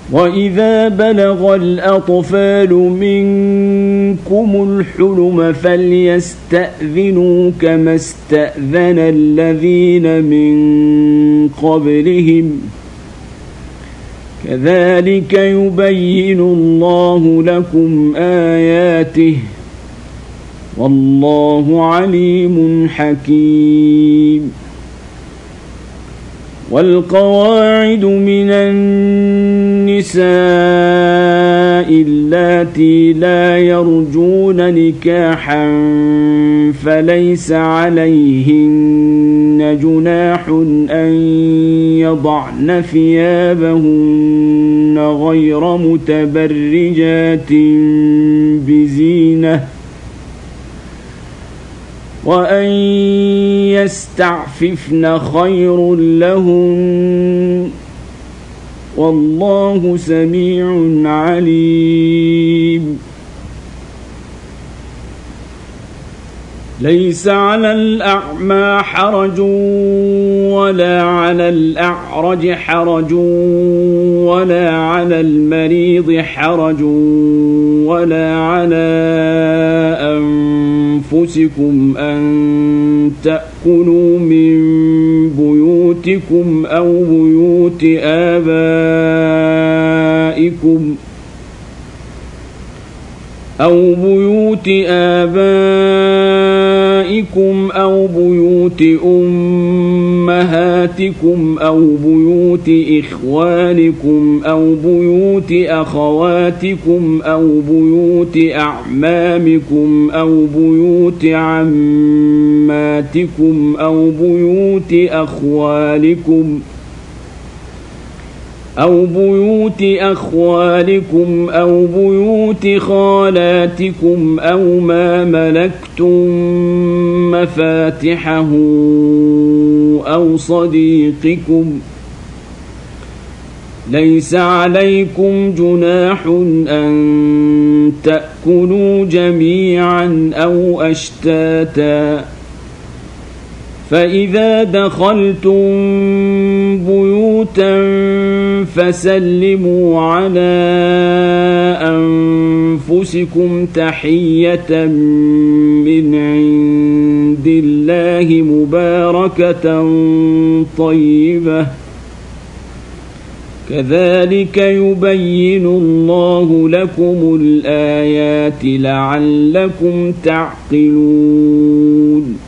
وإذا بلغ الأطفال منكم الحلم فليستأذنوا كما استأذن الذين من قبلهم كذلك يبين الله لكم آياته والله عليم حكيم. والقواعد من النساء اللاتي لا يرجون نكاحا فليس عليهن جناح أن يضعن ثيابهن غير متبرجات بزينة وأن يستعففن خير لهن والله سميع عليم. ليس على الأعمى حرج ولا على الأعرج حرج ولا على المريض حرج ولا على أنفسكم أن تأكلوا من بيوتكم أو بيوت آبائكم أو بيوت أمهاتكم أو بيوت إخوانكم أو بيوت أخواتكم أو بيوت أعمامكم أو بيوت عماتكم أو بيوت أخوالكم أو بيوت خالاتكم أو ما ملكتم مفاتحه أو صديقكم. ليس عليكم جناح أن تأكلوا جميعا أو أشتاتا فإذا دخلتم بيوتا فسلموا على أنفسكم تحية من عند الله مباركة طيبة كذلك يبين الله لكم الآيات لعلكم تعقلون.